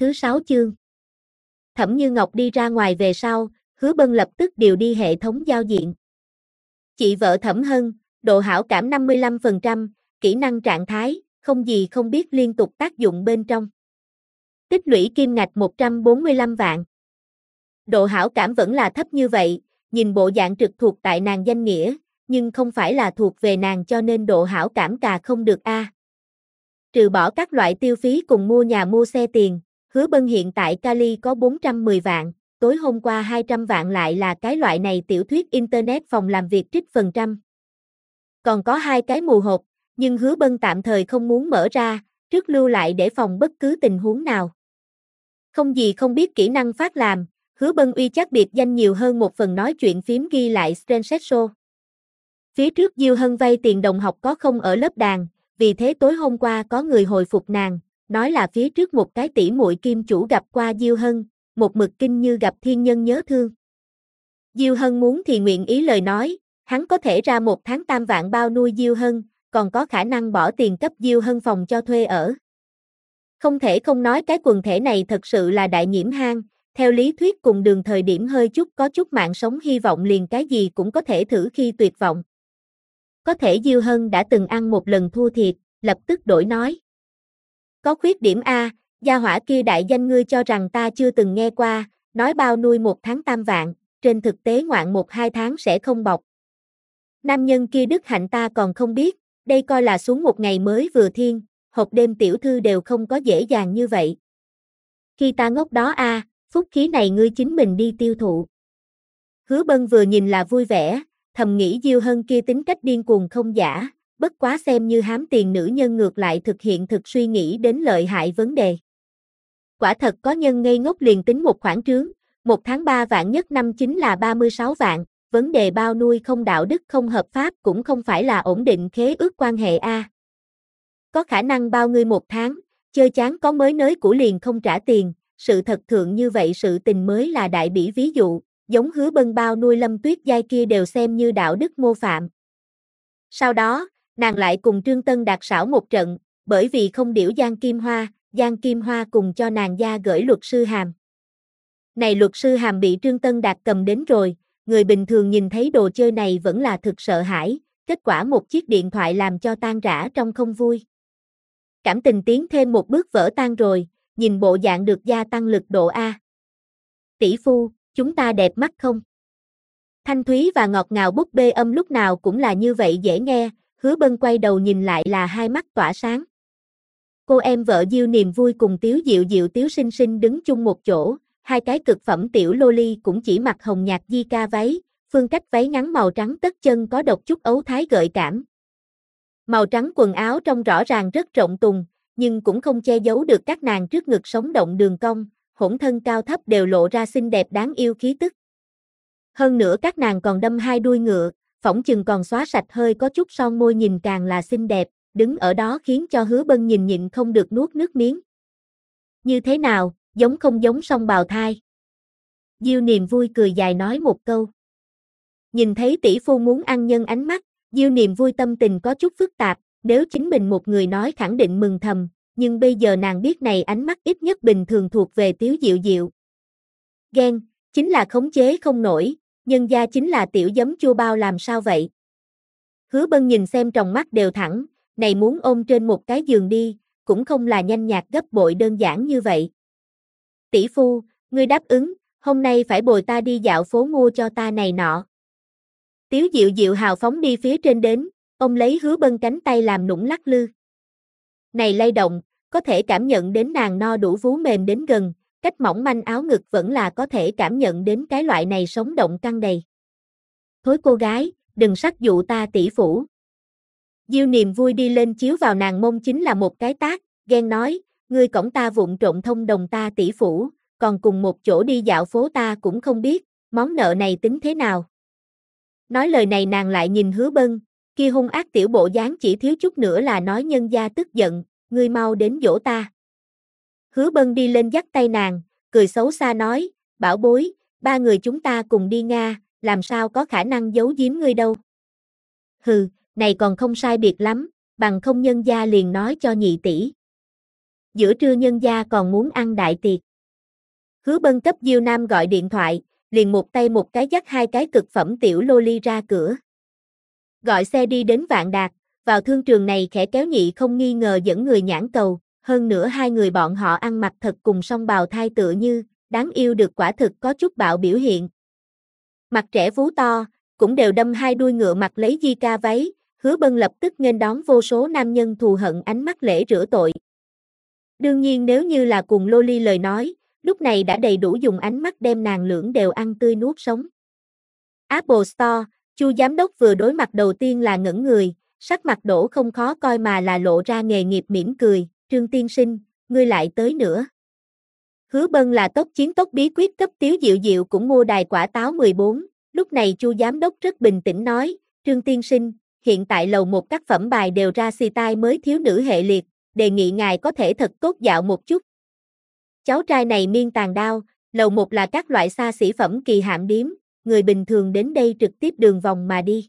thứ 6 chương. Thẩm Như Ngọc đi ra ngoài về sau, Hứa Bân lập tức điều đi hệ thống giao diện. Chị vợ Thẩm Hân, độ hảo cảm 55%, kỹ năng trạng thái, không gì không biết liên tục tác dụng bên trong. Tích lũy kim ngạch 145 vạn. Độ hảo cảm vẫn là thấp như vậy, nhìn bộ dạng trực thuộc tại nàng danh nghĩa, nhưng không phải là thuộc về nàng cho nên độ hảo cảm cà không được a. Trừ bỏ các loại tiêu phí cùng mua nhà mua xe tiền, Hứa Bân hiện tại Cali có 410 vạn, tối hôm qua 200 vạn lại là cái loại này tiểu thuyết internet phòng làm việc trích phần trăm. Còn có 2 cái mù hộp, nhưng Hứa Bân tạm thời không muốn mở ra, trước lưu lại để phòng bất cứ tình huống nào. Không gì không biết kỹ năng phát làm, Hứa Bân uy chắc biệt danh nhiều hơn một phần nói chuyện phím ghi lại Screenshot. Phía trước Diêu Hân vay tiền đồng học có không ở lớp đàn, vì thế tối hôm qua có người hồi phục nàng, nói là phía trước một cái tỷ muội kim chủ gặp qua Diêu Hân, một mực kinh như gặp thiên nhân nhớ thương. Diêu Hân muốn thì nguyện ý lời nói, hắn có thể ra 1 tháng 8 vạn bao nuôi Diêu Hân, còn có khả năng bỏ tiền cấp Diêu Hân phòng cho thuê ở. Không thể không nói cái quần thể này thật sự là đại nhiễm hang, theo lý thuyết cùng đường thời điểm hơi chút có chút mạng sống hy vọng liền cái gì cũng có thể thử khi tuyệt vọng. Có thể Diêu Hân đã từng ăn một lần thua thiệt, lập tức đổi nói. Có khuyết điểm A, gia hỏa kia đại danh ngươi cho rằng ta chưa từng nghe qua, nói bao nuôi 1 tháng 8 vạn, trên thực tế ngoạn 1-2 tháng sẽ không bọc. Nam nhân kia đức hạnh ta còn không biết, đây coi là xuống một ngày mới vừa thiên, hộp đêm tiểu thư đều không có dễ dàng như vậy. Khi ta ngốc đó A, phúc khí này ngươi chính mình đi tiêu thụ. Hứa Bân vừa nhìn là vui vẻ, thầm nghĩ Diêu Hân kia tính cách điên cuồng không giả, bất quá xem như hám tiền nữ nhân ngược lại thực hiện thực suy nghĩ đến lợi hại vấn đề. Quả thật có nhân ngây ngốc liền tính một khoản trướng, 1 tháng 3 vạn nhất năm chính là 36 vạn, vấn đề bao nuôi không đạo đức không hợp pháp cũng không phải là ổn định khế ước quan hệ A. Có khả năng bao ngươi 1 tháng, chơi chán có mới nới của liền không trả tiền, sự thật thượng như vậy sự tình mới là đại bỉ ví dụ, giống Hứa Bân bao nuôi Lâm Tuyết Giai kia đều xem như đạo đức mô phạm. Sau đó, nàng lại cùng Trương Tân Đạt xảo một trận, bởi vì không điểu Giang Kim Hoa cùng cho nàng gia gửi luật sư hàm. Này luật sư hàm bị Trương Tân Đạt cầm đến rồi, người bình thường nhìn thấy đồ chơi này vẫn là thực sợ hãi, kết quả một chiếc điện thoại làm cho tan rã trong không vui. Cảm tình tiến thêm một bước vỡ tan rồi, nhìn bộ dạng được gia tăng lực độ A. Tỷ phu, chúng ta đẹp mắt không? Thanh thúy và ngọt ngào búp bê âm lúc nào cũng là như vậy dễ nghe, Hứa Bân quay đầu nhìn lại là hai mắt tỏa sáng. Cô em vợ Diêu Niềm Vui cùng Tiếu Diệu Diệu Tiếu Sinh Sinh đứng chung một chỗ, hai cái cực phẩm tiểu loli cũng chỉ mặc hồng nhạt di ca váy, phương cách váy ngắn màu trắng tất chân có độc chút ấu thái gợi cảm. Màu trắng quần áo trông rõ ràng rất rộng tùng, nhưng cũng không che giấu được các nàng trước ngực sống động đường cong, hỗn thân cao thấp đều lộ ra xinh đẹp đáng yêu khí tức. Hơn nữa các nàng còn đâm 2 đuôi ngựa, phỏng chừng còn xóa sạch hơi có chút son môi nhìn càng là xinh đẹp, đứng ở đó khiến cho Hứa Bân nhìn nhịn không được nuốt nước miếng. Như thế nào, giống không giống song bào thai? Diêu Niềm Vui cười dài nói một câu. Nhìn thấy tỷ phu muốn ăn nhân ánh mắt, Diêu Niềm Vui tâm tình có chút phức tạp, nếu chính mình một người nói khẳng định mừng thầm, nhưng bây giờ nàng biết này ánh mắt ít nhất bình thường thuộc về Tiếu Diệu Diệu. Ghen, chính là khống chế không nổi, nhân gia chính là tiểu giấm chua bao làm sao vậy? Hứa Bân nhìn xem tròng mắt đều thẳng, này muốn ôm trên một cái giường đi, cũng không là nhanh nhạt gấp bội đơn giản như vậy. Tỷ phu, ngươi đáp ứng, hôm nay phải bồi ta đi dạo phố mua cho ta này nọ. Tiếu Diệu Diệu hào phóng đi phía trên đến, ông lấy Hứa Bân cánh tay làm nũng lắc lư. Này lay động, có thể cảm nhận đến nàng no đủ vú mềm đến gần, cách mỏng manh áo ngực vẫn là có thể cảm nhận đến cái loại này sống động căng đầy. Thối cô gái, đừng sắc dụ ta tỷ phủ. Diêu Niềm Vui đi lên chiếu vào nàng mông chính là một cái tát, ghen nói, ngươi cõng ta vụng trộn thông đồng ta tỷ phủ, còn cùng một chỗ đi dạo phố ta cũng không biết, món nợ này tính thế nào. Nói lời này nàng lại nhìn Hứa Bân, kia hung ác tiểu bộ dáng chỉ thiếu chút nữa là nói nhân gia tức giận, ngươi mau đến dỗ ta. Hứa Bân đi lên dắt tay nàng, cười xấu xa nói, bảo bối, 3 người chúng ta cùng đi Nga, làm sao có khả năng giấu giếm ngươi đâu. Hừ, này còn không sai biệt lắm, bằng không nhân gia liền nói cho nhị tỷ. giữa trưa nhân gia còn muốn ăn đại tiệc. Hứa Bân cấp Diêu Nam gọi điện thoại, liền một tay một cái dắt hai cái cực phẩm tiểu loli ra cửa. Gọi xe đi đến Vạn Đạt, vào thương trường này khẽ kéo nhị không nghi ngờ dẫn người nhãn cầu, hơn nữa hai người bọn họ ăn mặc thật cùng song bào thai tựa như, đáng yêu được quả thực có chút bạo biểu hiện. Mặt trẻ vú to, cũng đều đâm hai đuôi ngựa mặc lấy di ca váy, Hứa Bân lập tức nghênh đón vô số nam nhân thù hận ánh mắt lễ rửa tội. Đương nhiên nếu như là cùng loli lời nói, lúc này đã đầy đủ dùng ánh mắt đem nàng lưỡng đều ăn tươi nuốt sống. Apple Store, Chu giám đốc vừa đối mặt đầu tiên là ngẩn người, sắc mặt đổ không khó coi mà là lộ ra nghề nghiệp mỉm cười, Trương tiên sinh, ngươi lại tới nữa. Hứa Bân là tốc chiến tốc bí quyết cấp Tiếu Diệu Diệu cũng mua đài quả táo 14, lúc này Chu giám đốc rất bình tĩnh nói, Trương tiên sinh, hiện tại lầu một các phẩm bài đều ra xì tai mới thiếu nữ hệ liệt, đề nghị ngài có thể thật tốt dạo một chút. Cháu trai này miên tàn đao, lầu một là các loại xa xỉ phẩm kỳ hạm điếm, người bình thường đến đây trực tiếp đường vòng mà đi.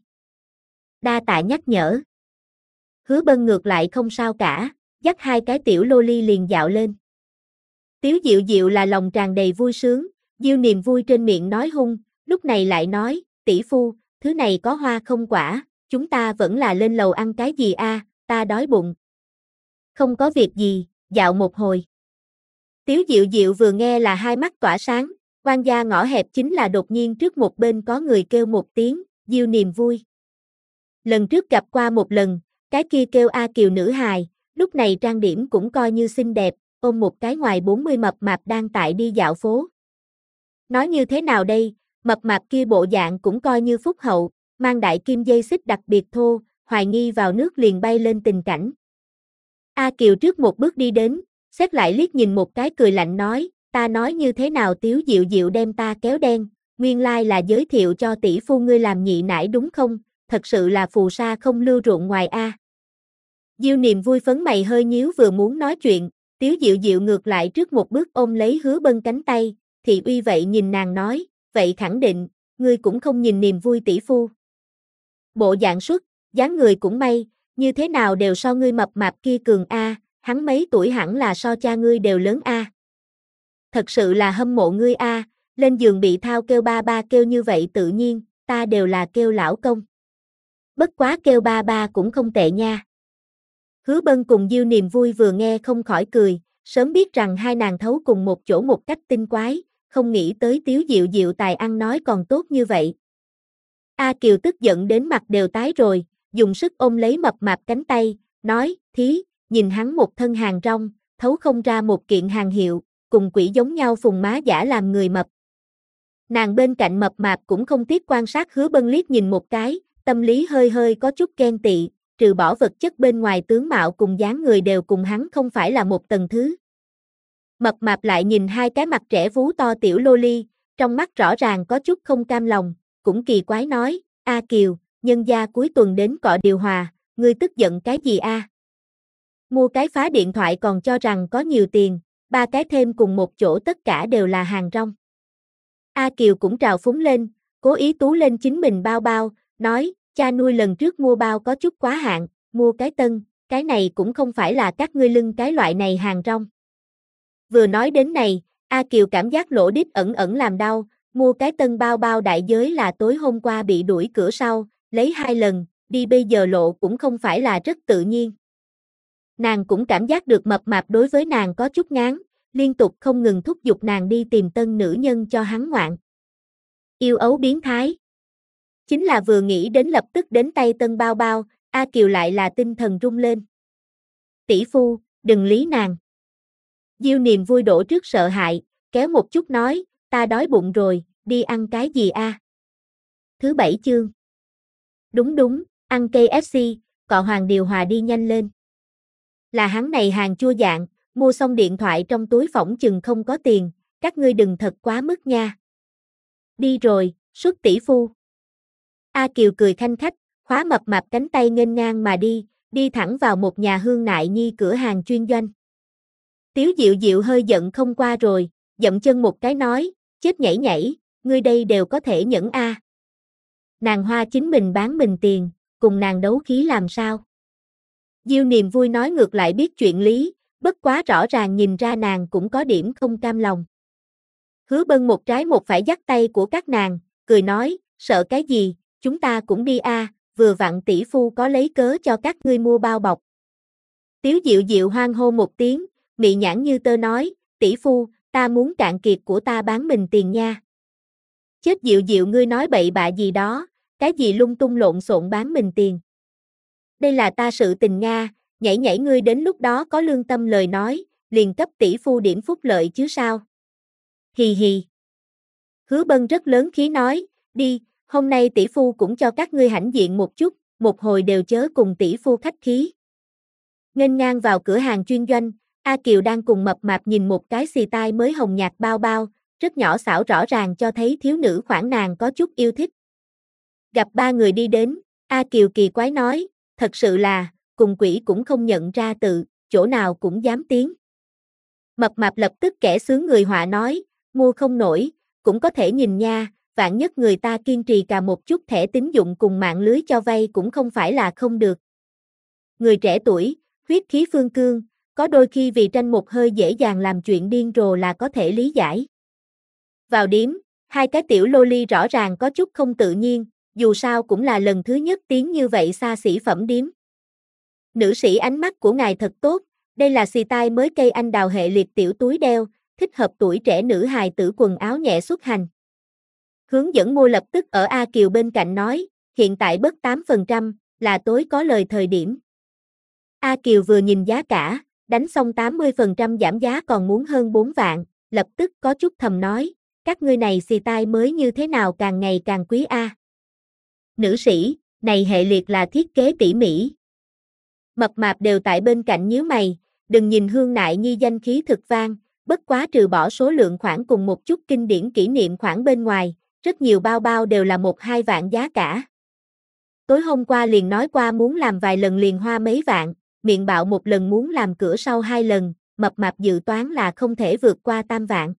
Đa tạ nhắc nhở. Hứa Bân ngược lại không sao cả, dắt hai cái tiểu loli liền dạo lên. Tiếu Diệu Diệu là lòng tràn đầy vui sướng, gieo niềm vui trên miệng nói hung, lúc này lại nói, tỷ phu, thứ này có hoa không quả, chúng ta vẫn là lên lầu ăn cái gì a, ta đói bụng. Không có việc gì, dạo một hồi. Tiếu Diệu Diệu vừa nghe là hai mắt tỏa sáng, quan gia ngõ hẹp chính là đột nhiên trước một bên có người kêu một tiếng, gieo niềm vui. Lần trước gặp qua một lần, cái kia kêu A Kiều nữ hài, lúc này trang điểm cũng coi như xinh đẹp, ôm một cái ngoài 40 mập mạp đang tại đi dạo phố. Nói như thế nào đây, mập mạp kia bộ dạng cũng coi như phúc hậu, mang đại kim dây xích đặc biệt thô, hoài nghi vào nước liền bay lên tình cảnh. A Kiều trước một bước đi đến, xét lại liếc nhìn một cái cười lạnh nói, ta nói như thế nào Tiếu Diệu Diệu đem ta kéo đen, nguyên lai là giới thiệu cho tỷ phu ngươi làm nhị nải đúng không, thật sự là phù sa không lưu ruộng ngoài a. Diêu niềm vui phấn mày hơi nhíu vừa muốn nói chuyện, Tiếu Diệu Diệu ngược lại trước một bước ôm lấy Hứa Bân cánh tay, thị uy vậy nhìn nàng nói, vậy khẳng định, ngươi cũng không nhìn niềm vui tỷ phu. Bộ dạng xuất, dáng người cũng may, như thế nào đều so ngươi mập mạp kia cường a, hắn mấy tuổi hẳn là so cha ngươi đều lớn a. Thật sự là hâm mộ ngươi a, lên giường bị thao kêu ba ba kêu như vậy tự nhiên, ta đều là kêu lão công. Bất quá kêu ba ba cũng không tệ nha. Hứa Bân cùng Diêu niềm vui vừa nghe không khỏi cười, sớm biết rằng hai nàng thấu cùng một chỗ một cách tinh quái, không nghĩ tới Tiếu Diệu Diệu tài ăn nói còn tốt như vậy. A Kiều tức giận đến mặt đều tái rồi, dùng sức ôm lấy mập mạp cánh tay, nói, thí, nhìn hắn một thân hàng rong, thấu không ra một kiện hàng hiệu, cùng quỷ giống nhau phùng má giả làm người mập. Nàng bên cạnh mập mạp cũng không tiếc quan sát Hứa Bân liếc nhìn một cái, tâm lý hơi hơi có chút ghen tị, trừ bỏ vật chất bên ngoài tướng mạo cùng dáng người đều cùng hắn không phải là một tầng thứ. Mập mạp lại nhìn hai cái mặt trẻ vú to tiểu loli, trong mắt rõ ràng có chút không cam lòng, cũng kỳ quái nói, A Kiều, nhân gia cuối tuần đến cọ điều hòa, ngươi tức giận cái gì a? Mua cái phá điện thoại còn cho rằng có nhiều tiền, ba cái thêm cùng một chỗ tất cả đều là hàng rong. A Kiều cũng trào phúng lên, cố ý tú lên chính mình bao bao, nói, cha nuôi lần trước mua bao có chút quá hạn, mua cái tân, cái này cũng không phải là các ngươi lưng cái loại này hàng rong. Vừa nói đến này, A Kiều cảm giác lỗ đít ẩn ẩn làm đau, mua cái tân bao bao đại giới là tối hôm qua bị đuổi cửa sau, lấy 2 lần, đi bây giờ lộ cũng không phải là rất tự nhiên. Nàng cũng cảm giác được mập mạp đối với nàng có chút ngán, liên tục không ngừng thúc giục nàng đi tìm tân nữ nhân cho hắn ngoạn. Yêu ấu biến thái. Chính là vừa nghĩ đến lập tức đến tay tân bao bao, A Kiều lại là tinh thần rung lên. Tỷ phu, đừng lý nàng. Diêu niềm vui đổ trước sợ hãi, kéo một chút nói, ta đói bụng rồi, đi ăn cái gì a? Thứ 7 chương. Đúng đúng, ăn KFC, cọ hoàng điều hòa đi nhanh lên. Là hắn này hàng chua dạng, mua xong điện thoại trong túi phỏng chừng không có tiền, các ngươi đừng thật quá mức nha. Đi rồi, xuất tỷ phu. A Kiều cười khanh khách, khóa mập mạp cánh tay nghênh ngang mà đi thẳng vào một nhà hương nại nhi cửa hàng chuyên doanh. Tiếu Diệu Diệu hơi giận không qua rồi, dậm chân một cái nói, chết nhảy nhảy, ngươi đây đều có thể nhẫn a. Nàng hoa chính mình bán mình tiền, cùng nàng đấu khí làm sao? Diêu niềm vui nói ngược lại biết chuyện lý, bất quá rõ ràng nhìn ra nàng cũng có điểm không cam lòng. Hứa Bân một trái một phải dắt tay của các nàng, cười nói, sợ cái gì, chúng ta cũng đi a, vừa vặn tỷ phu có lấy cớ cho các ngươi mua bao bọc. Tiếu Diệu Diệu hoan hô một tiếng, mị nhãn như tơ nói, tỷ phu, ta muốn cạn kiệt của ta bán mình tiền nha. Chết Diệu Diệu ngươi nói bậy bạ gì đó, cái gì lung tung lộn xộn bán mình tiền. Đây là ta sự tình Nga, nhảy nhảy ngươi đến lúc đó có lương tâm lời nói, liền cấp tỷ phu điểm phúc lợi chứ sao. Hì hì. Hứa Bân rất lớn khí nói, đi, hôm nay tỷ phu cũng cho các ngươi hãnh diện một chút, một hồi đều chớ cùng tỷ phu khách khí. Nghênh ngang vào cửa hàng chuyên doanh, A Kiều đang cùng Mập Mạp nhìn một cái xì tai mới hồng nhạt bao bao, rất nhỏ xảo rõ ràng cho thấy thiếu nữ khoảng nàng có chút yêu thích. Gặp ba người đi đến, A Kiều kỳ quái nói, thật sự là, cùng quỷ cũng không nhận ra tự, chỗ nào cũng dám tiến. Mập Mạp lập tức kẻ sướng người họa nói, mua không nổi, cũng có thể nhìn nha, vạn nhất người ta kiên trì cả một chút thẻ tín dụng cùng mạng lưới cho vay cũng không phải là không được. Người trẻ tuổi, huyết khí phương cương, có đôi khi vì tranh một hơi dễ dàng làm chuyện điên rồ là có thể lý giải. Vào điếm, hai cái tiểu loli rõ ràng có chút không tự nhiên, dù sao cũng là lần thứ nhất tiến như vậy xa xỉ phẩm điếm. Nữ sĩ ánh mắt của ngài thật tốt, đây là xì tai mới cây anh đào hệ liệt tiểu túi đeo, thích hợp tuổi trẻ nữ hài tử quần áo nhẹ xuất hành. Hướng dẫn mua lập tức ở A Kiều bên cạnh nói, hiện tại bớt 8%, là tối có lời thời điểm. A Kiều vừa nhìn giá cả, đánh xong 80% giảm giá còn muốn hơn 4 vạn, lập tức có chút thầm nói, các ngươi này xì tai mới như thế nào càng ngày càng quý a. Nữ sĩ, này hệ liệt là thiết kế tỉ mỉ. Mập Mạp đều tại bên cạnh nhíu mày, đừng nhìn Hương Nại Nhi danh khí thực vang, bất quá trừ bỏ số lượng khoản cùng một chút kinh điển kỷ niệm khoản bên ngoài, rất nhiều bao bao đều là 1-2 vạn giá cả. Tối hôm qua liền nói qua muốn làm vài lần liền hoa mấy vạn, miệng bạo một lần muốn làm cửa sau 2 lần, Mập Mạp dự toán là không thể vượt qua tam vạn.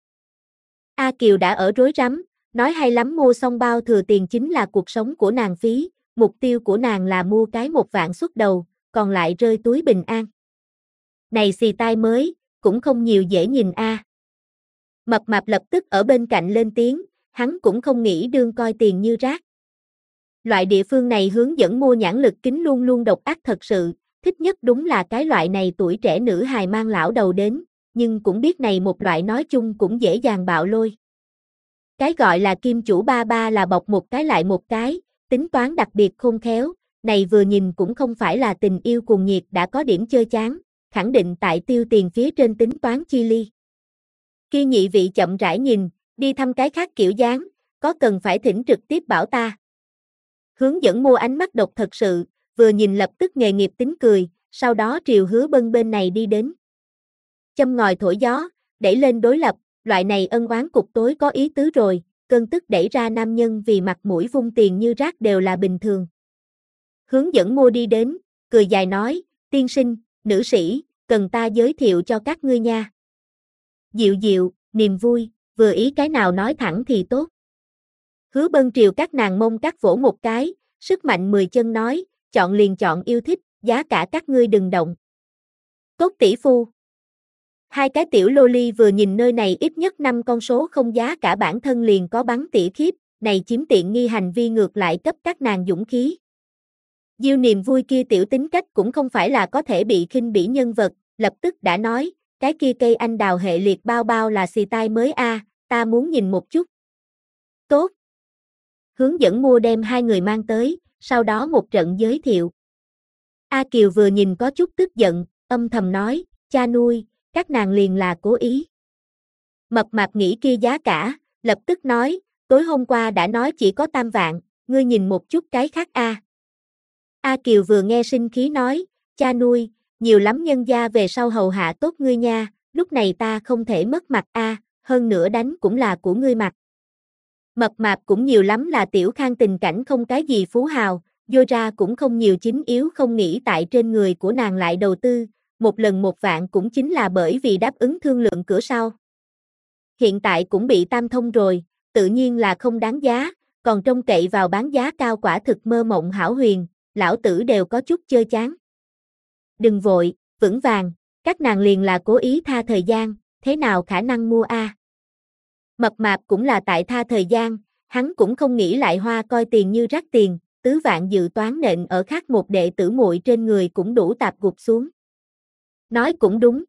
A Kiều đã ở rối rắm, nói hay lắm mua xong bao thừa tiền chính là cuộc sống của nàng phí, mục tiêu của nàng là mua cái 1 vạn xuất đầu, còn lại rơi túi bình an. Này xì tai mới, cũng không nhiều dễ nhìn a. Mập Mạp lập tức ở bên cạnh lên tiếng, hắn cũng không nghĩ đương coi tiền như rác. Loại địa phương này hướng dẫn mua nhãn lực kính luôn luôn độc ác thật sự, thích nhất đúng là cái loại này tuổi trẻ nữ hài mang lão đầu đến, nhưng cũng biết này một loại nói chung cũng dễ dàng bạo lôi. Cái gọi là kim chủ ba ba là bọc một cái lại một cái, tính toán đặc biệt khôn khéo, này vừa nhìn cũng không phải là tình yêu cuồng nhiệt đã có điểm chơi chán, khẳng định tại tiêu tiền phía trên tính toán chi ly. Kia nhị vị chậm rãi nhìn, đi thăm cái khác kiểu dáng, có cần phải thỉnh trực tiếp bảo ta. Hướng dẫn mua ánh mắt độc thật sự, vừa nhìn lập tức nghề nghiệp tính cười, sau đó triều Hứa Bân bên này đi đến. Châm ngòi thổi gió, đẩy lên đối lập, loại này ân oán cục tối có ý tứ rồi, cơn tức đẩy ra nam nhân vì mặt mũi vung tiền như rác đều là bình thường. Hướng dẫn mua đi đến, cười dài nói, tiên sinh, nữ sĩ, cần ta giới thiệu cho các ngươi nha. Diệu Diệu, niềm vui, vừa ý cái nào nói thẳng thì tốt. Hứa Bân triều các nàng mông cắt vỗ một cái, sức mạnh 10 chân nói, chọn liền chọn yêu thích, giá cả các ngươi đừng động. Tốt tỷ phu. Hai cái tiểu loli vừa nhìn nơi này ít nhất 5 con số không giá cả bản thân liền có bắn tỉa khiếp, này chiếm tiện nghi hành vi ngược lại cấp các nàng dũng khí. Diêu niềm vui kia tiểu tính cách cũng không phải là có thể bị khinh bỉ nhân vật, lập tức đã nói, cái kia cây anh đào hệ liệt bao bao là xì tai mới a, ta muốn nhìn một chút. Tốt. Hướng dẫn mua đem hai người mang tới, sau đó một trận giới thiệu. A Kiều vừa nhìn có chút tức giận, âm thầm nói, cha nuôi, các nàng liền là cố ý. Mập Mạp nghĩ kia giá cả, lập tức nói, tối hôm qua đã nói chỉ có 3 vạn, ngươi nhìn một chút cái khác a. A Kiều vừa nghe sinh khí nói, cha nuôi, nhiều lắm nhân gia về sau hầu hạ tốt ngươi nha, lúc này ta không thể mất mặt a, hơn nữa đánh cũng là của ngươi mặt. Mập Mạp cũng nhiều lắm là tiểu khang tình cảnh không cái gì phú hào, vô ra cũng không nhiều chính yếu không nghĩ tại trên người của nàng lại đầu tư, một lần 1 vạn cũng chính là bởi vì đáp ứng thương lượng cửa sau. Hiện tại cũng bị tam thông rồi, tự nhiên là không đáng giá, còn trông cậy vào bán giá cao quả thực mơ mộng hão huyền, lão tử đều có chút chơi chán. Đừng vội, vững vàng, các nàng liền là cố ý tha thời gian, thế nào khả năng mua a? Mập mạp cũng là tại tha thời gian, hắn cũng không nghĩ lại hoa coi tiền như rác tiền, tứ vạn dự toán nện ở khác một đệ tử muội trên người cũng đủ tạp gục xuống. Nói cũng đúng.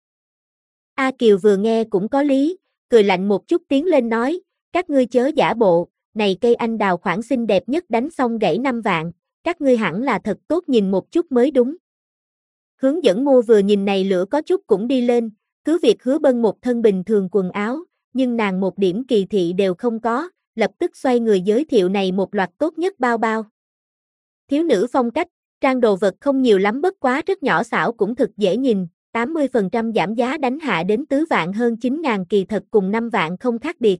A Kiều vừa nghe cũng có lý, cười lạnh một chút tiến lên nói, các ngươi chớ giả bộ, này cây anh đào khoản xinh đẹp nhất đánh xong gãy 5 vạn, các ngươi hẳn là thật tốt nhìn một chút mới đúng. Hướng dẫn mua vừa nhìn này lửa có chút cũng đi lên, cứ việc Hứa Bân một thân bình thường quần áo, nhưng nàng một điểm kỳ thị đều không có, lập tức xoay người giới thiệu này một loạt tốt nhất bao bao. Thiếu nữ phong cách, trang đồ vật không nhiều lắm bất quá rất nhỏ xảo cũng thực dễ nhìn, 80% giảm giá đánh hạ đến tứ vạn hơn 9.000 kỳ thật cùng 5 vạn không khác biệt.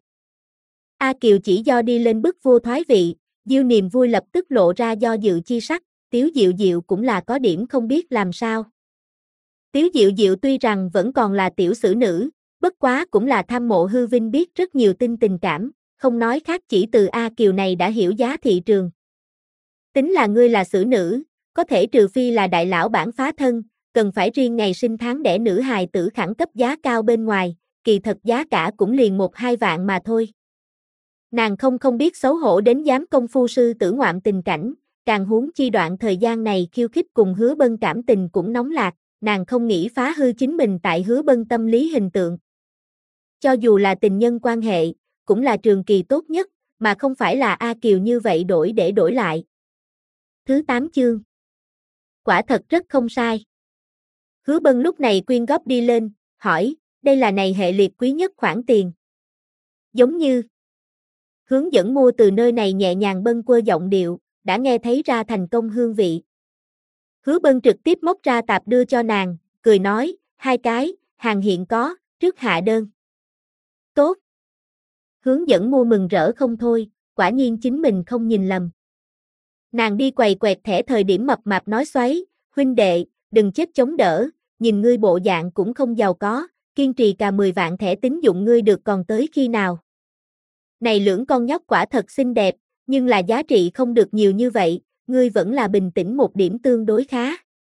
A Kiều chỉ do đi lên bức vua thoái vị, Diêu Niềm Vui lập tức lộ ra do dự chi sắc, Tiếu Diệu Diệu cũng là có điểm không biết làm sao. Tiếu Diệu Diệu tuy rằng vẫn còn là tiểu sử nữ, bất quá cũng là tham mộ hư vinh biết rất nhiều tình cảm, không nói khác chỉ từ A Kiều này đã hiểu giá thị trường. Tính là ngươi là sử nữ, có thể trừ phi là đại lão bản phá thân, cần phải riêng ngày sinh tháng đẻ nữ hài tử khẳng cấp giá cao bên ngoài, kỳ thật giá cả cũng liền 1-2 vạn mà thôi. Nàng không biết xấu hổ đến dám công phu sư tử ngoạm tình cảnh, càng huống chi đoạn thời gian này khiêu khích cùng Hứa Bân cảm tình cũng nóng lạc, nàng không nghĩ phá hư chính mình tại Hứa Bân tâm lý hình tượng. Cho dù là tình nhân quan hệ, cũng là trường kỳ tốt nhất, mà không phải là A Kiều như vậy đổi để đổi lại. Thứ 8 chương. Quả thật rất không sai. Hứa Bân lúc này quyên góp đi lên, hỏi, đây là này hệ liệt quý nhất khoản tiền. Giống như hướng dẫn mua từ nơi này nhẹ nhàng bâng quơ giọng điệu, đã nghe thấy ra thành công hương vị. Hứa Bân trực tiếp móc ra tạp đưa cho nàng, cười nói, 2 cái, hàng hiện có, trước hạ đơn. Tốt. Hướng dẫn mua mừng rỡ không thôi, quả nhiên chính mình không nhìn lầm. Nàng đi quầy quẹt thẻ thời điểm mập mạp nói xoáy, huynh đệ, đừng chết chống đỡ, nhìn ngươi bộ dạng cũng không giàu có, kiên trì cả 10 vạn thẻ tín dụng ngươi được còn tới khi nào. Này lưỡng con nhóc quả thật xinh đẹp, nhưng là giá trị không được nhiều như vậy, ngươi vẫn là bình tĩnh một điểm tương đối khá.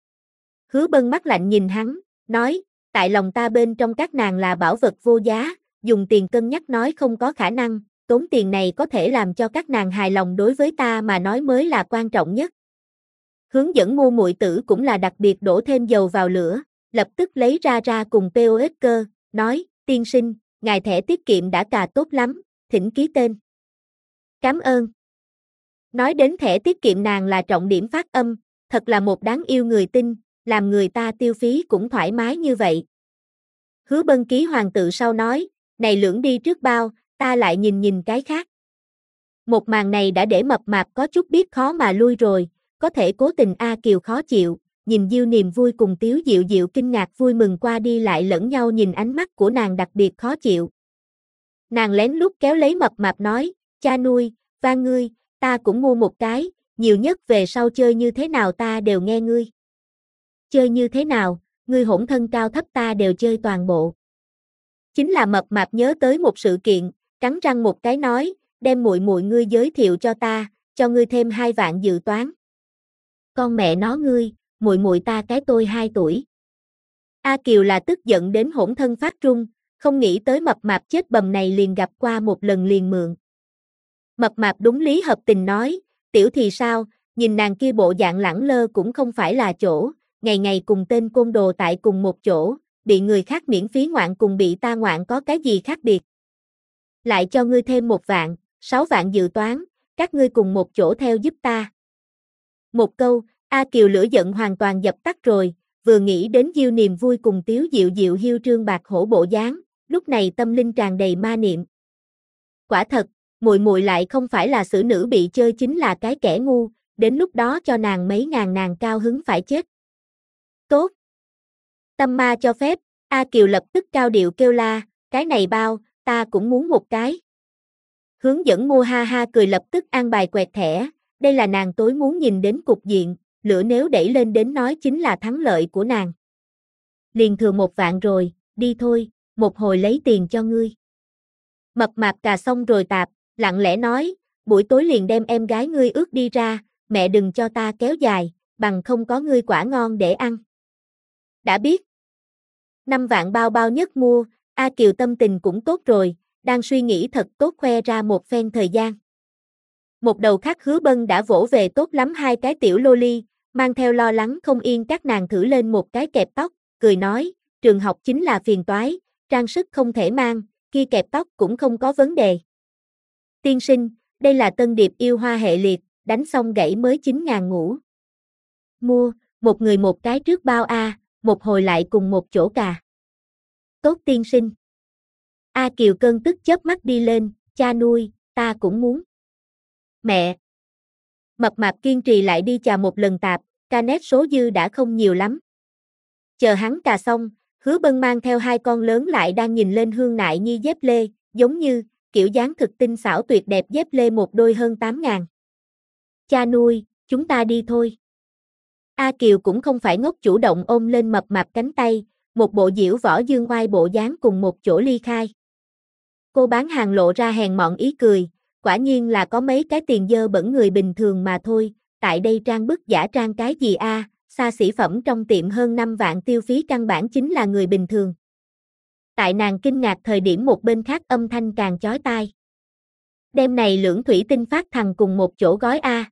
Hứa Bân mắt lạnh nhìn hắn, nói, tại lòng ta bên trong các nàng là bảo vật vô giá, dùng tiền cân nhắc nói không có khả năng, tốn tiền này có thể làm cho các nàng hài lòng đối với ta mà nói mới là quan trọng nhất. Hướng dẫn mua muội tử cũng là đặc biệt đổ thêm dầu vào lửa, lập tức lấy ra cùng POS cơ, nói, tiên sinh, ngài thẻ tiết kiệm đã cà tốt lắm, thỉnh ký tên. Cảm ơn. Nói đến thẻ tiết kiệm nàng là trọng điểm phát âm, thật là một đáng yêu người tin, làm người ta tiêu phí cũng thoải mái như vậy. Hứa Bân ký hoàng tự sau nói, này lưỡng đi trước bao, ta lại nhìn cái khác. Một màn này đã để mập mạp có chút biết khó mà lui rồi, có thể cố tình A Kiều khó chịu, nhìn Diêu Niềm Vui cùng Tiếu Diệu Diệu kinh ngạc vui mừng qua đi lại lẫn nhau nhìn ánh mắt của nàng đặc biệt khó chịu. Nàng lén lút kéo lấy mập mạp nói, cha nuôi, van ngươi, ta cũng mua một cái, nhiều nhất về sau chơi như thế nào ta đều nghe ngươi. Chơi như thế nào, ngươi hỗn thân cao thấp ta đều chơi toàn bộ. Chính là mập mạp nhớ tới một sự kiện, cắn răng một cái nói, đem muội muội ngươi giới thiệu cho ta, cho ngươi thêm 2 vạn dự toán. Con mẹ nó ngươi, muội muội ta cái tôi 2 tuổi. A Kiều là tức giận đến hỗn thân phát run, không nghĩ tới mập mạp chết bầm này liền gặp qua một lần liền mượn. Mập mạp đúng lý hợp tình nói, tiểu thì sao, nhìn nàng kia bộ dạng lẳng lơ cũng không phải là chỗ, ngày ngày cùng tên côn đồ tại cùng một chỗ, bị người khác miễn phí ngoạn cùng bị ta ngoạn có cái gì khác biệt. Lại cho ngươi thêm 1 vạn, 6 vạn dự toán, các ngươi cùng một chỗ theo giúp ta. Một câu, A Kiều lửa giận hoàn toàn dập tắt rồi, vừa nghĩ đến Diêu Niềm Vui cùng Tiếu Diệu Diệu hiêu trương bạc hổ bộ dáng, lúc này tâm linh tràn đầy ma niệm. Quả thật, muội muội lại không phải là xử nữ bị chơi chính là cái kẻ ngu, đến lúc đó cho nàng mấy ngàn nàng cao hứng phải chết. Tốt. Tâm ma cho phép, A Kiều lập tức cao điệu kêu la, cái này bao, ta cũng muốn một cái. Hướng dẫn mua ha ha cười lập tức an bài quẹt thẻ, đây là nàng tối muốn nhìn đến cục diện, lửa nếu đẩy lên đến nói chính là thắng lợi của nàng. Liền thừa 1 vạn rồi, đi thôi, một hồi lấy tiền cho ngươi. Mập mạp cà xong rồi tạp, lặng lẽ nói, buổi tối liền đem em gái ngươi ước đi ra, mẹ đừng cho ta kéo dài, bằng không có ngươi quả ngon để ăn. Đã biết. 5 vạn bao bao nhất mua, A Kiều tâm tình cũng tốt rồi, đang suy nghĩ thật tốt khoe ra một phen thời gian. Một đầu khác Hứa Bân đã vỗ về tốt lắm hai cái tiểu loli, mang theo lo lắng không yên các nàng thử lên một cái kẹp tóc, cười nói, trường học chính là phiền toái, trang sức không thể mang, kia kẹp tóc cũng không có vấn đề. Tiên sinh, đây là tân điệp yêu hoa hệ liệt, đánh xong gãy mới 9.000 ngũ. Mua, một người một cái trước bao A, một hồi lại cùng một chỗ cà. Tốt tiên sinh. A Kiều cơn tức chớp mắt đi lên, cha nuôi, ta cũng muốn. Mẹ. Mập mạp kiên trì lại đi chà một lần tạp, ca nét số dư đã không nhiều lắm. Chờ hắn cà xong, Hứa Bân mang theo hai con lớn lại đang nhìn lên Hương Nại Nhi dép lê, giống như, kiểu dáng thực tinh xảo tuyệt đẹp dép lê một đôi hơn 8.000. Cha nuôi, chúng ta đi thôi. A Kiều cũng không phải ngốc chủ động ôm lên mập mạp cánh tay, một bộ diễu võ dương oai bộ dáng cùng một chỗ ly khai. Cô bán hàng lộ ra hèn mọn ý cười, quả nhiên là có mấy cái tiền dơ bẩn người bình thường mà thôi, tại đây trang bức giả trang cái gì a, xa xỉ phẩm trong tiệm hơn 5 vạn tiêu phí căn bản chính là người bình thường. Tại nàng kinh ngạc thời điểm một bên khác âm thanh càng chói tai. Đêm này lưỡng thủy tinh phát thằng cùng một chỗ gói a.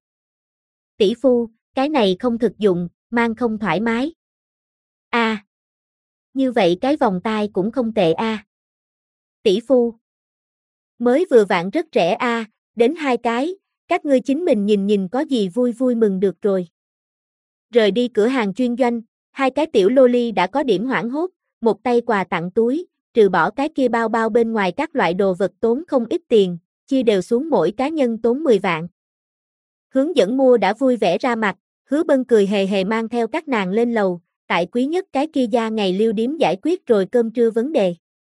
Tỷ phu, cái này không thực dụng, mang không thoải mái. A. Như vậy cái vòng tai cũng không tệ a. Tỷ phu. Mới vừa vặn rất rẻ a, đến hai cái, các ngươi chính mình nhìn nhìn có gì vui vui mừng được rồi. Rời đi cửa hàng chuyên doanh, hai cái tiểu loli đã có điểm hoảng hốt, một tay quà tặng túi, trừ bỏ cái kia bao bao bên ngoài các loại đồ vật tốn không ít tiền, chia đều xuống mỗi cá nhân tốn 10 vạn. Hướng dẫn mua đã vui vẻ ra mặt, Hứa Bân cười hề hề mang theo các nàng lên lầu, tại quý nhất cái kia gia ngày lưu điếm giải quyết rồi cơm trưa vấn đề.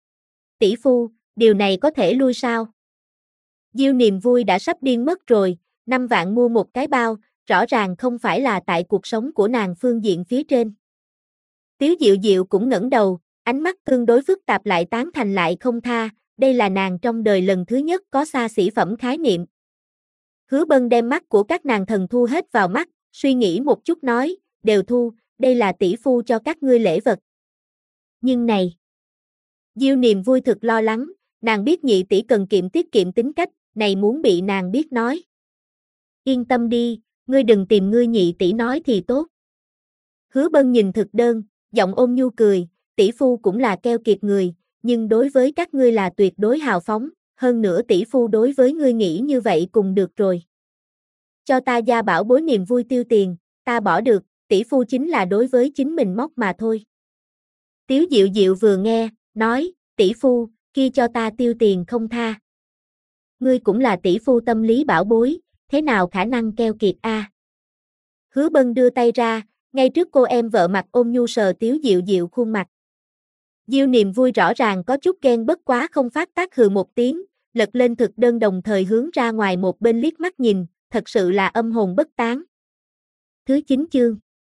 Tỷ phu, điều này có thể lui sao? Diêu niềm vui đã sắp điên mất rồi, 5 vạn mua một cái bao, rõ ràng không phải là tại cuộc sống của nàng phương diện phía trên. Tiếu Diệu Diệu cũng ngẩng đầu, ánh mắt tương đối phức tạp lại tán thành lại không tha, đây là nàng trong đời lần thứ nhất có xa xỉ phẩm khái niệm. Hứa Bân đem mắt của các nàng thần thu hết vào mắt, suy nghĩ một chút nói, đều thu, đây là tỷ phu cho các ngươi lễ vật. Nhưng này, Diêu niềm vui thực lo lắng, nàng biết nhị tỷ cần kiệm tiết kiệm tính cách, này muốn bị nàng biết nói. Yên tâm đi, ngươi đừng tìm ngươi nhị tỷ nói thì tốt. Hứa Bân nhìn thực đơn, giọng ôn nhu cười, tỷ phu cũng là keo kiệt người, nhưng đối với các ngươi là tuyệt đối hào phóng, hơn nữa tỷ phu đối với ngươi nghĩ như vậy cùng được rồi. Cho ta gia bảo bối niềm vui tiêu tiền, ta bỏ được, tỷ phu chính là đối với chính mình móc mà thôi. Tiếu Diệu Diệu vừa nghe, nói, tỷ phu, kia cho ta tiêu tiền không tha. Ngươi cũng là tỷ phu tâm lý bảo bối, thế nào khả năng keo kiệt a? Hứa Bân đưa tay ra, ngay trước cô em vợ mặt ôm nhu sờ Tiếu Diệu Diệu khuôn mặt. Diêu niềm vui rõ ràng có chút ghen bất quá không phát tác hừ một tiếng, lật lên thực đơn đồng thời hướng ra ngoài một bên liếc mắt nhìn, thật sự là âm hồn bất tán. Thứ 9 chương.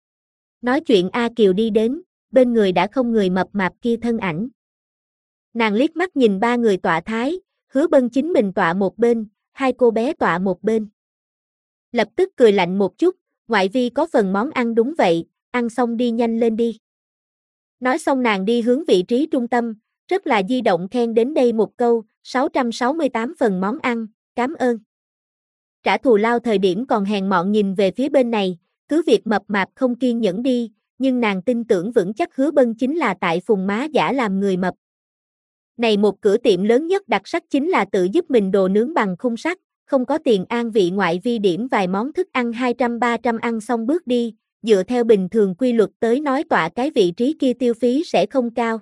Nói chuyện A Kiều đi đến, bên người đã không người mập mạp kia thân ảnh. Nàng liếc mắt nhìn ba người tọa thái, Hứa Bân chính mình tọa một bên, hai cô bé tọa một bên. Lập tức cười lạnh một chút, ngoại vi có phần món ăn đúng vậy, ăn xong đi nhanh lên đi. Nói xong nàng đi hướng vị trí trung tâm, rất là di động khen đến đây một câu, 668 phần món ăn, cảm ơn. Trả thù lao thời điểm còn hèn mọn nhìn về phía bên này, cứ việc mập mạp không kiên nhẫn đi, nhưng nàng tin tưởng vững chắc Hứa Bân chính là tại phùng má giả làm người mập. Này một cửa tiệm lớn nhất đặc sắc chính là tự giúp mình đồ nướng bằng khung sắt, không có tiền an vị ngoại vi điểm vài món thức ăn 200-300 ăn xong bước đi, dựa theo bình thường quy luật tới nói tọa cái vị trí kia tiêu phí sẽ không cao.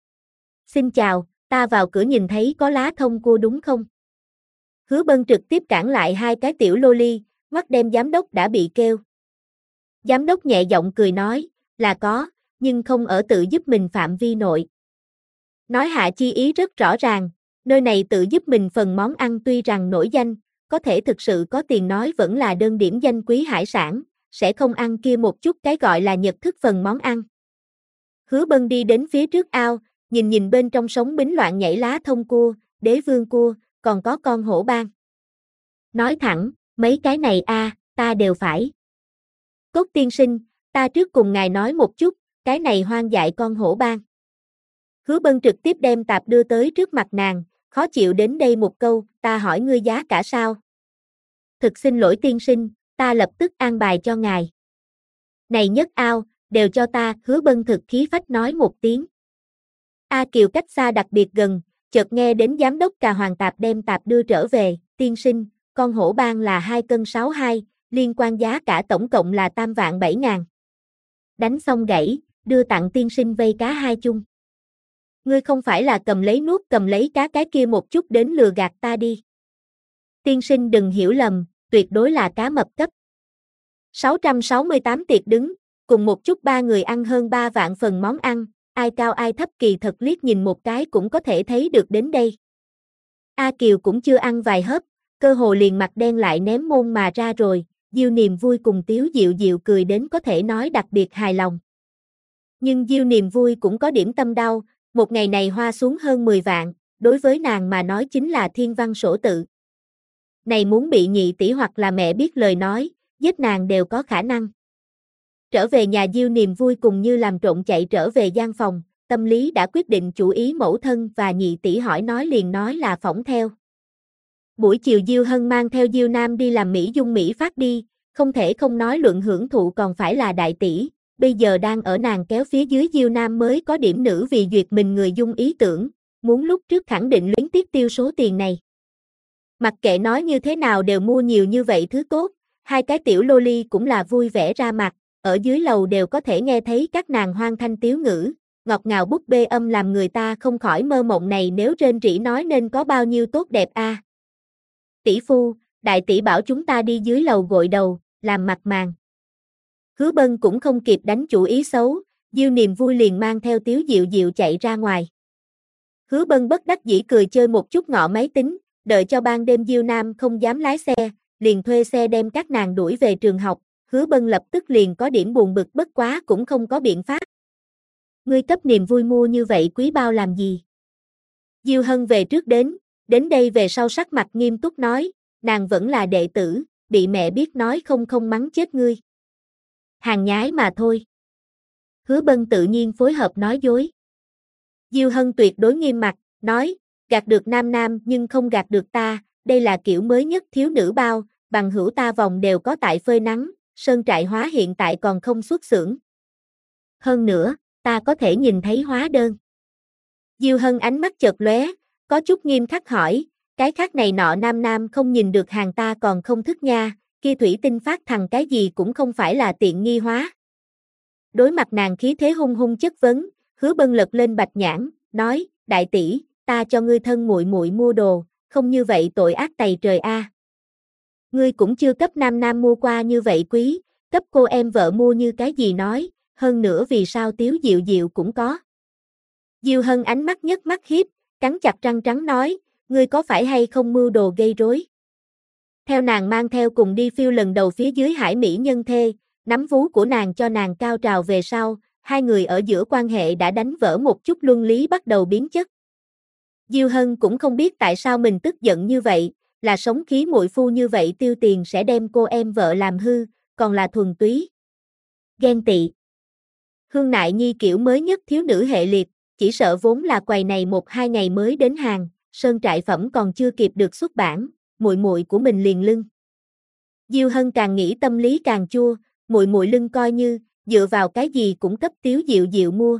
Xin chào, ta vào cửa nhìn thấy có lá thông cua đúng không? Hứa Bân trực tiếp cản lại hai cái tiểu loli, mắt đem giám đốc đã bị kêu. Giám đốc nhẹ giọng cười nói, là có, nhưng không ở tự giúp mình phạm vi nội. Nói hạ chi ý rất rõ ràng, nơi này tự giúp mình phần món ăn tuy rằng nổi danh, có thể thực sự có tiền nói vẫn là đơn điểm danh quý hải sản, sẽ không ăn kia một chút cái gọi là nhật thức phần món ăn. Hứa Bân đi đến phía trước ao, nhìn nhìn bên trong sống bính loạn nhảy lá thông cua, đế vương cua, còn có con hổ ban. Nói thẳng, mấy cái này ta đều phải. Cốt tiên sinh, ta trước cùng ngài nói một chút, cái này hoang dại con hổ ban. Hứa Bân trực tiếp đem tạp đưa tới trước mặt nàng, khó chịu đến đây một câu, ta hỏi ngươi giá cả sao? Thực xin lỗi tiên sinh, ta lập tức an bài cho ngài. Này nhất ao, đều cho ta, Hứa Bân thực khí phách nói một tiếng. A Kiều cách xa đặc biệt gần, chợt nghe đến giám đốc Cà Hoàng Tạp đem tạp đưa trở về, tiên sinh, con hổ ban là 2 cân 62, liên quan giá cả tổng cộng là tam vạn 7 ngàn. Đánh xong gãy, đưa tặng tiên sinh vây cá 2 chung. Ngươi không phải là cầm lấy nuốt cầm lấy cá cái kia một chút đến lừa gạt ta đi. Tiên sinh đừng hiểu lầm, tuyệt đối là cá mập cấp. 668 tiệc đứng, cùng một chút 3 người ăn hơn 3 vạn phần món ăn, ai cao ai thấp kỳ thật liếc nhìn một cái cũng có thể thấy được đến đây. A Kiều cũng chưa ăn vài hớp, cơ hồ liền mặt đen lại ném môn mà ra rồi, Diêu Niềm Vui cùng Tiếu Diệu Diệu cười đến có thể nói đặc biệt hài lòng. Nhưng Diêu Niềm Vui cũng có điểm tâm đau, một ngày này hoa xuống hơn 10 vạn, đối với nàng mà nói chính là thiên văn sổ tự. Này muốn bị nhị tỷ hoặc là mẹ biết lời nói, giết nàng đều có khả năng. Trở về nhà Diêu Niềm Vui cùng như làm trộn chạy trở về gian phòng, tâm lý đã quyết định chủ ý mẫu thân và nhị tỷ hỏi nói liền nói là phỏng theo. Buổi chiều Diêu Hân mang theo Diêu Nam đi làm Mỹ Dung Mỹ Phát đi, không thể không nói luận hưởng thụ còn phải là đại tỷ, bây giờ đang ở nàng kéo phía dưới Diêu Nam mới có điểm nữ vì duyệt mình người dung ý tưởng, muốn lúc trước khẳng định luyến tiếc tiêu số tiền này. Mặc kệ nói như thế nào đều mua nhiều như vậy thứ tốt, hai cái tiểu loli cũng là vui vẻ ra mặt, ở dưới lầu đều có thể nghe thấy các nàng hoan thanh tiếu ngữ, ngọt ngào búp bê âm làm người ta không khỏi mơ mộng này nếu rên rỉ nói nên có bao nhiêu tốt đẹp a. Tỷ phu, đại tỷ bảo chúng ta đi dưới lầu gội đầu, làm mặt màng. Hứa Bân cũng không kịp đánh chủ ý xấu, Diêu Niềm Vui liền mang theo Tiếu Diệu Diệu chạy ra ngoài. Hứa Bân bất đắc dĩ cười chơi một chút ngọ máy tính, đợi cho ban đêm Diêu Nam không dám lái xe, liền thuê xe đem các nàng đuổi về trường học, Hứa Bân lập tức liền có điểm buồn bực bất quá cũng không có biện pháp. Ngươi cấp Niềm Vui mua như vậy quý bao làm gì? Diêu Hân về trước đến đây về sau sắc mặt nghiêm túc nói, nàng vẫn là đệ tử, bị mẹ biết nói không mắng chết ngươi. Hàng nhái mà thôi. Hứa Bân tự nhiên phối hợp nói dối. Diêu Hân tuyệt đối nghiêm mặt, nói, gạt được Nam nhưng không gạt được ta, đây là kiểu mới nhất thiếu nữ bao, bằng hữu ta vòng đều có tại phơi nắng, sơn trại hóa hiện tại còn không xuất xưởng. Hơn nữa, ta có thể nhìn thấy hóa đơn. Diêu Hân ánh mắt chợt lóe, có chút nghiêm khắc hỏi, cái khác này nọ Nam không nhìn được hàng ta còn không thức nha, kia thủy tinh phát thằng cái gì cũng không phải là tiện nghi hóa. Đối mặt nàng khí thế hung hung chất vấn, Hứa Bân lật lên bạch nhãn, nói, đại tỷ, ta cho ngươi thân muội muội mua đồ, không như vậy tội ác tày trời a. Ngươi cũng chưa cấp Nam mua qua như vậy quý, cấp cô em vợ mua như cái gì nói, hơn nữa vì sao Tiếu Diệu Diệu cũng có. Diêu Hân ánh mắt nhất mắt hiếp, cắn chặt răng trắng nói, ngươi có phải hay không mưu đồ gây rối? Theo nàng mang theo cùng đi phiêu lần đầu phía dưới hải mỹ nhân thê, nắm vú của nàng cho nàng cao trào về sau, hai người ở giữa quan hệ đã đánh vỡ một chút luân lý bắt đầu biến chất. Diêu Hân cũng không biết tại sao mình tức giận như vậy, là sống khí muội phu như vậy tiêu tiền sẽ đem cô em vợ làm hư, còn là thuần túy ghen tị. Hương Nại Nhi kiểu mới nhất thiếu nữ hệ liệt, chỉ sợ vốn là quầy này 1-2 ngày mới đến hàng, sơn trại phẩm còn chưa kịp được xuất bản, muội muội của mình liền lưng. Diêu Hân càng nghĩ tâm lý càng chua, muội muội lưng coi như dựa vào cái gì cũng cấp Tiếu Diệu Diệu mua.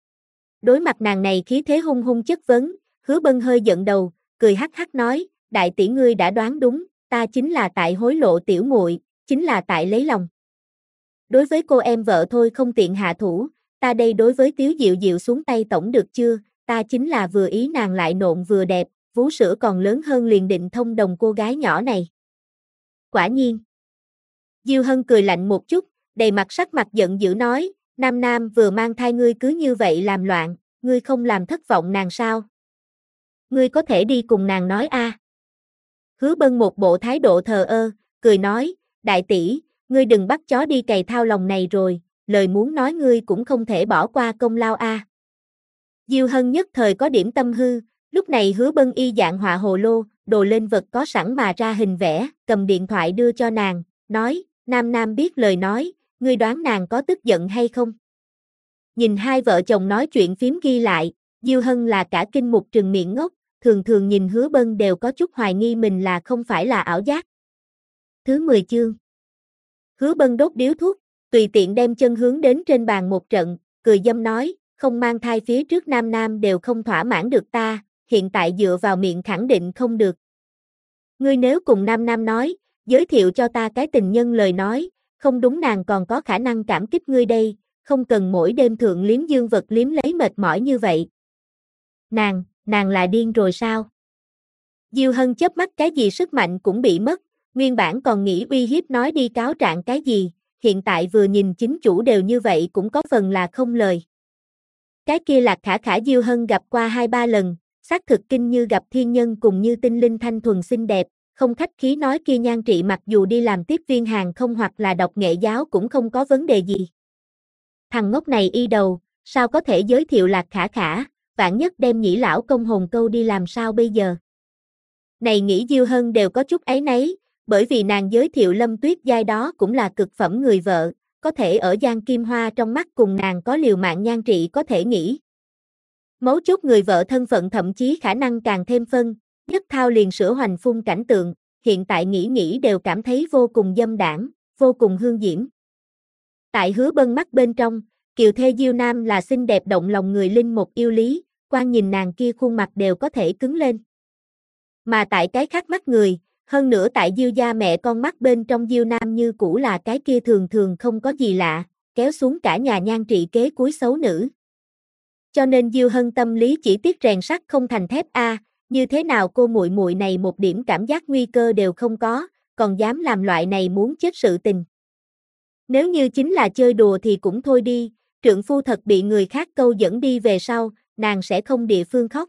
Đối mặt nàng này khí thế hung hung chất vấn, Hứa Bân hơi giận đầu, cười hắc hắc nói, đại tỷ ngươi đã đoán đúng, ta chính là tại hối lộ tiểu muội, chính là tại lấy lòng. Đối với cô em vợ thôi không tiện hạ thủ, ta đây đối với Tiếu Diệu Diệu xuống tay tổng được chưa, ta chính là vừa ý nàng lại nộn vừa đẹp, vú sữa còn lớn hơn liền định thông đồng cô gái nhỏ này. Quả nhiên. Diêu Hân cười lạnh một chút, đầy mặt sắc mặt giận dữ nói, Nam vừa mang thai ngươi cứ như vậy làm loạn, ngươi không làm thất vọng nàng sao? Ngươi có thể đi cùng nàng nói a. Hứa Bân một bộ thái độ thờ ơ, cười nói, đại tỷ, ngươi đừng bắt chó đi cày thao lòng này rồi, lời muốn nói ngươi cũng không thể bỏ qua công lao a. Diêu Hân nhất thời có điểm tâm hư, lúc này Hứa Bân y dạng họa hồ lô, đồ lên vật có sẵn mà ra hình vẽ, cầm điện thoại đưa cho nàng, nói, Nam biết lời nói, ngươi đoán nàng có tức giận hay không? Nhìn hai vợ chồng nói chuyện phím ghi lại, Diêu Hân là cả kinh một trừng miệng ngốc, thường thường nhìn Hứa Bân đều có chút hoài nghi mình là không phải là ảo giác. Thứ 10 chương. Hứa Bân đốt điếu thuốc, tùy tiện đem chân hướng đến trên bàn một trận, cười dâm nói, không mang thai phía trước nam nam đều không thỏa mãn được ta, hiện tại dựa vào miệng khẳng định không được. Ngươi nếu cùng nam nam nói, giới thiệu cho ta cái tình nhân lời nói, không đúng nàng còn có khả năng cảm kích ngươi đây, không cần mỗi đêm thượng liếm dương vật liếm lấy mệt mỏi như vậy. Nàng là điên rồi sao? Diêu Hân chớp mắt cái gì sức mạnh cũng bị mất, nguyên bản còn nghĩ uy hiếp nói đi cáo trạng cái gì, hiện tại vừa nhìn chính chủ đều như vậy cũng có phần là không lời. Cái kia Lạc Khả Khả Diêu Hân gặp qua 2-3 lần, xác thực kinh như gặp thiên nhân cùng như tinh linh thanh thuần xinh đẹp, không khách khí nói kia nhan trị mặc dù đi làm tiếp viên hàng không hoặc là đọc nghệ giáo cũng không có vấn đề gì. Thằng ngốc này y đầu, sao có thể giới thiệu Lạc Khả Khả, vạn nhất đem nhĩ lão công hồn câu đi làm sao bây giờ? Này nghĩ Diêu Hân đều có chút áy náy, bởi vì nàng giới thiệu Lâm Tuyết Giai đó cũng là cực phẩm người vợ, có thể ở Giang Kim Hoa trong mắt cùng nàng có liều mạng nhan trị có thể nghĩ. Mấu chốt người vợ thân phận thậm chí khả năng càng thêm phân, nhất thao liền sửa hoành phun cảnh tượng, hiện tại nghĩ đều cảm thấy vô cùng dâm đảng, vô cùng hương diễm. Tại Hứa Bân mắt bên trong, kiều thê Diêu Nam là xinh đẹp động lòng người linh một yêu lý, quan nhìn nàng kia khuôn mặt đều có thể cứng lên. Mà tại cái khác mắt người, hơn nữa tại Diêu gia mẹ con mắt bên trong Diêu Nam như cũ là cái kia thường thường không có gì lạ, kéo xuống cả nhà nhan trị kế cuối xấu nữ. Cho nên Diêu Hân tâm lý chỉ tiếc rèn sắt không thành thép a, như thế nào cô muội muội này một điểm cảm giác nguy cơ đều không có, còn dám làm loại này muốn chết sự tình. Nếu như chính là chơi đùa thì cũng thôi đi, trượng phu thật bị người khác câu dẫn đi về sau, nàng sẽ không địa phương khóc.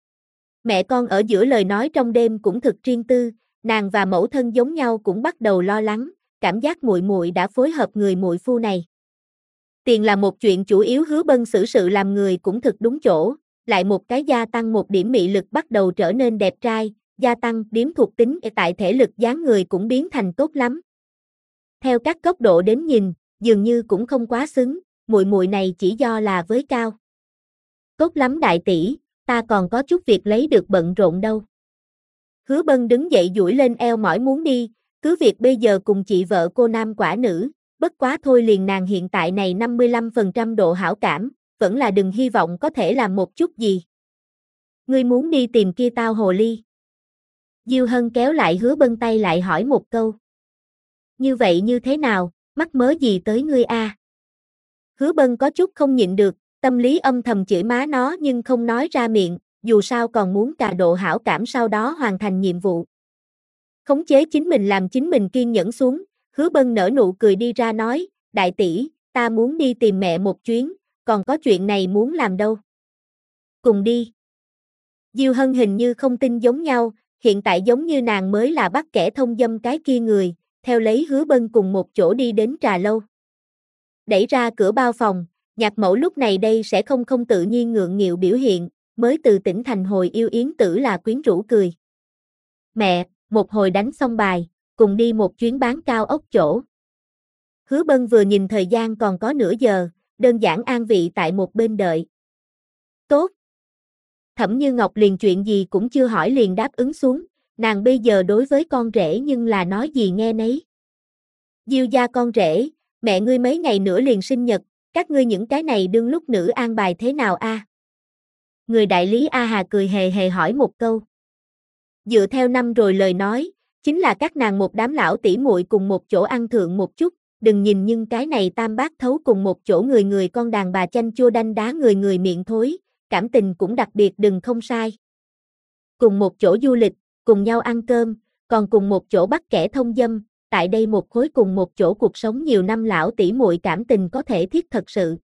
Mẹ con ở giữa lời nói trong đêm cũng thực riêng tư, nàng và mẫu thân giống nhau cũng bắt đầu lo lắng, cảm giác muội muội đã phối hợp người muội phu này. Tiền là một chuyện chủ yếu, Hứa Bân xử sự làm người cũng thực đúng chỗ, lại một cái gia tăng một điểm mị lực bắt đầu trở nên đẹp trai, gia tăng điểm thuộc tính tại thể lực dáng người cũng biến thành tốt lắm. Theo các góc độ đến nhìn, dường như cũng không quá xứng, muội muội này chỉ do là với cao. Tốt lắm đại tỷ, ta còn có chút việc lấy được bận rộn đâu. Hứa Bân đứng dậy duỗi lên eo mỏi muốn đi, cứ việc bây giờ cùng chị vợ cô nam quả nữ, bất quá thôi liền nàng hiện tại này 55% độ hảo cảm, vẫn là đừng hy vọng có thể làm một chút gì. Ngươi muốn đi tìm kia tao hồ ly. Diêu Hân kéo lại Hứa Bân tay lại hỏi một câu. Như vậy như thế nào, mắc mớ gì tới ngươi a? Hứa Bân có chút không nhịn được, tâm lý âm thầm chửi má nó nhưng không nói ra miệng, dù sao còn muốn cà độ hảo cảm sau đó hoàn thành nhiệm vụ. Khống chế chính mình làm chính mình kiên nhẫn xuống, Hứa Bân nở nụ cười đi ra nói, đại tỷ, ta muốn đi tìm mẹ một chuyến, còn có chuyện này muốn làm đâu. Cùng đi. Diêu Hân hình như không tin giống nhau, hiện tại giống như nàng mới là bắt kẻ thông dâm cái kia người, theo lấy Hứa Bân cùng một chỗ đi đến trà lâu. Đẩy ra cửa bao phòng, nhạc mẫu lúc này đây sẽ không tự nhiên ngượng nghịu biểu hiện, mới từ tỉnh thành hồi yêu Yến Tử là quyến rũ cười. Mẹ, một hồi đánh xong bài, cùng đi một chuyến bán cao ốc chỗ. Hứa Bân vừa nhìn thời gian còn có nửa giờ, đơn giản an vị tại một bên đợi. Tốt. Thẩm Như Ngọc liền chuyện gì cũng chưa hỏi liền đáp ứng xuống, nàng bây giờ đối với con rể nhưng là nói gì nghe nấy. Diêu gia con rể, mẹ ngươi mấy ngày nữa liền sinh nhật, các ngươi những cái này đương lúc nữ an bài thế nào a? Người đại lý A Hà cười hề hề hỏi một câu. Dựa theo năm rồi lời nói, chính là các nàng một đám lão tỷ muội cùng một chỗ ăn thượng một chút, đừng nhìn nhưng cái này tam bát thấu cùng một chỗ người người con đàn bà chanh chua đanh đá người người miệng thối, cảm tình cũng đặc biệt đừng không sai. Cùng một chỗ du lịch, cùng nhau ăn cơm, còn cùng một chỗ bắt kẻ thông dâm, tại đây một khối cùng một chỗ cuộc sống nhiều năm lão tỷ muội cảm tình có thể thiết thật sự.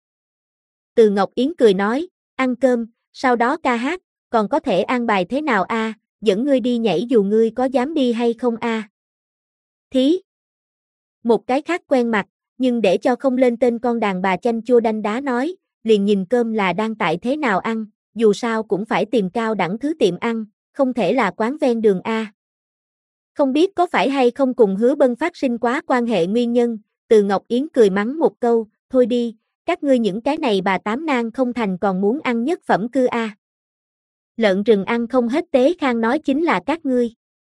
Từ Ngọc Yến cười nói, ăn cơm, sau đó ca hát, còn có thể an bài thế nào a? Dẫn ngươi đi nhảy dù ngươi có dám đi hay không a? Thí. Một cái khác quen mặt, nhưng để cho không lên tên con đàn bà chanh chua đanh đá nói, liền nhìn cơm là đang tại thế nào ăn, dù sao cũng phải tìm cao đẳng thứ tiệm ăn, không thể là quán ven đường a. Không biết có phải hay không cùng Hứa Bân phát sinh quá quan hệ nguyên nhân, Từ Ngọc Yến cười mắng một câu, thôi đi, các ngươi những cái này bà tám nang không thành còn muốn ăn nhất phẩm cư a. Lợn rừng ăn không hết Tế Khang nói chính là các ngươi.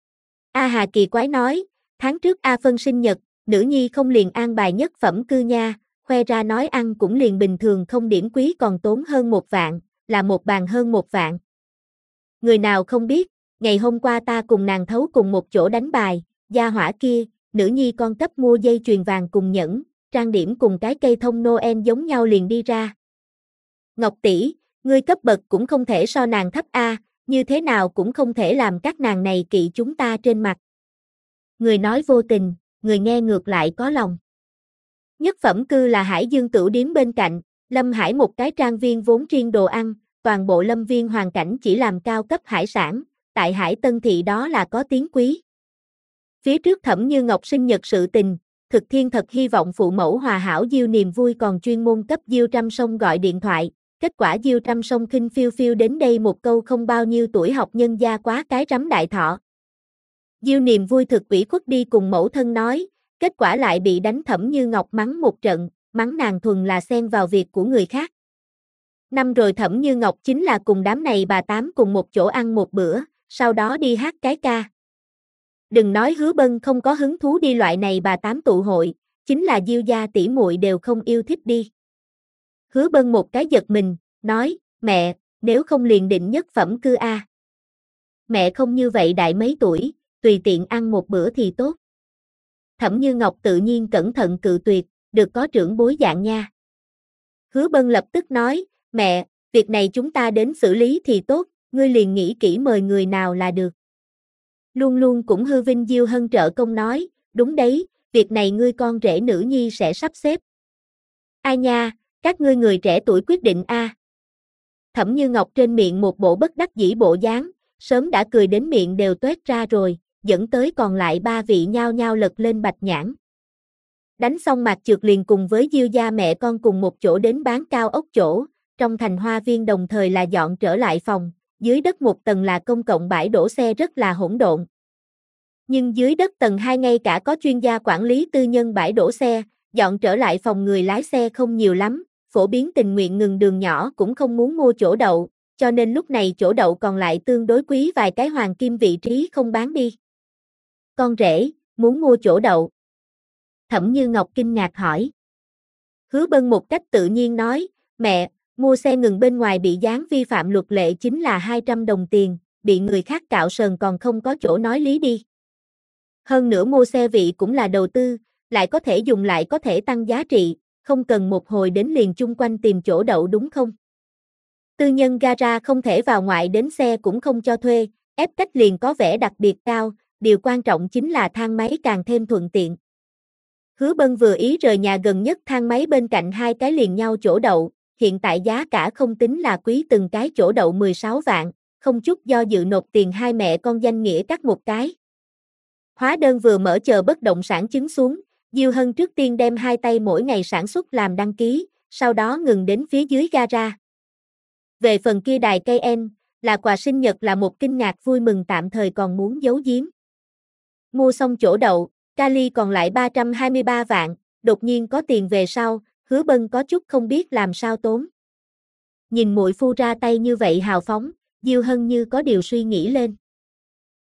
A Hà kỳ quái nói, tháng trước A Phân sinh nhật, nữ nhi không liền an bài nhất phẩm cư nha, khoe ra nói ăn cũng liền bình thường không điểm quý còn tốn hơn 1 vạn, là một bàn hơn 1 vạn. Người nào không biết, ngày hôm qua ta cùng nàng thấu cùng một chỗ đánh bài, gia hỏa kia, nữ nhi con cấp mua dây chuyền vàng cùng nhẫn, trang điểm cùng cái cây thông Noel giống nhau liền đi ra. Ngọc tỷ, ngươi cấp bậc cũng không thể so nàng thấp a, như thế nào cũng không thể làm các nàng này kỵ chúng ta trên mặt. Người nói vô tình, người nghe ngược lại có lòng. Nhất phẩm cư là Hải Dương Tửu Điếm bên cạnh, Lâm Hải một cái trang viên vốn riêng đồ ăn, toàn bộ lâm viên hoàn cảnh chỉ làm cao cấp hải sản, tại Hải Tân Thị đó là có tiếng quý. Phía trước Thẩm Như Ngọc sinh nhật sự tình, Thực Thiên thật hy vọng phụ mẫu hòa hảo Diêu Niềm Vui còn chuyên môn cấp Diêu Trăm Sông gọi điện thoại, kết quả Diêu Trăm Sông khinh phiêu phiêu đến đây một câu không bao nhiêu tuổi học nhân gia quá cái rắm đại thọ. Diêu Niềm Vui thực ủy khuất đi cùng mẫu thân nói, kết quả lại bị đánh Thẩm Như Ngọc mắng một trận, mắng nàng thuần là xen vào việc của người khác. Năm rồi Thẩm Như Ngọc chính là cùng đám này bà tám cùng một chỗ ăn một bữa, sau đó đi hát cái ca. Đừng nói Hứa Bân không có hứng thú đi loại này bà tám tụ hội, chính là Diêu gia tỷ muội đều không yêu thích đi. Hứa Bân một cái giật mình, nói, mẹ, nếu không liền định nhất phẩm cư a. Mẹ không như vậy đại mấy tuổi, tùy tiện ăn một bữa thì tốt. Thẩm Như Ngọc tự nhiên cẩn thận cự tuyệt, được có trưởng bối dạng nha. Hứa Bân lập tức nói, mẹ, việc này chúng ta đến xử lý thì tốt, ngươi liền nghĩ kỹ mời người nào là được. Luôn luôn cũng hư vinh Diêu Hân trợ công nói, đúng đấy, việc này ngươi con rể nữ nhi sẽ sắp xếp. Ai nha, các ngươi người trẻ tuổi quyết định a. Thẩm Như Ngọc trên miệng một bộ bất đắc dĩ bộ dáng, sớm đã cười đến miệng đều toét ra rồi, dẫn tới còn lại 3 vị nhao nhao lật lên bạch nhãn. Đánh xong Mạc Trượt liền cùng với Diêu gia mẹ con cùng một chỗ đến bán cao ốc chỗ, trong thành hoa viên đồng thời là dọn trở lại phòng, dưới đất một tầng là công cộng bãi đổ xe rất là hỗn độn. Nhưng dưới đất tầng 2 ngay cả có chuyên gia quản lý tư nhân bãi đổ xe, dọn trở lại phòng người lái xe không nhiều lắm, phổ biến tình nguyện ngừng đường nhỏ cũng không muốn mua chỗ đậu, cho nên lúc này chỗ đậu còn lại tương đối quý vài cái hoàng kim vị trí không bán đi. Con rể, muốn mua chỗ đậu. Thẩm Như Ngọc kinh ngạc hỏi. Hứa Bân một cách tự nhiên nói, mẹ, mua xe ngừng bên ngoài bị dán vi phạm luật lệ chính là 200 đồng tiền, bị người khác cạo sờn còn không có chỗ nói lý đi. Hơn nữa mua xe vị cũng là đầu tư, lại có thể dùng lại có thể tăng giá trị, không cần một hồi đến liền chung quanh tìm chỗ đậu đúng không? Tư nhân gara không thể vào ngoại đến xe cũng không cho thuê, ép cách liền có vẻ đặc biệt cao, điều quan trọng chính là thang máy càng thêm thuận tiện. Hứa Bân vừa ý rời nhà gần nhất thang máy bên cạnh 2 cái liền nhau chỗ đậu, hiện tại giá cả không tính là quý từng cái chỗ đậu 16 vạn, không chút do dự nộp tiền hai mẹ con danh nghĩa cắt một cái. Hóa đơn vừa mở chờ bất động sản chứng xuống, Diêu Hân trước tiên đem 2 tay mỗi ngày sản xuất làm đăng ký, sau đó ngừng đến phía dưới gara. Về phần kia đài cây en, là quà sinh nhật là một kinh ngạc vui mừng tạm thời còn muốn giấu giếm. Mua xong chỗ đậu, Cali còn lại 323 vạn, đột nhiên có tiền về sau, Hứa Bân có chút không biết làm sao tốn. Nhìn muội phu ra tay như vậy hào phóng, Diêu Hân như có điều suy nghĩ lên.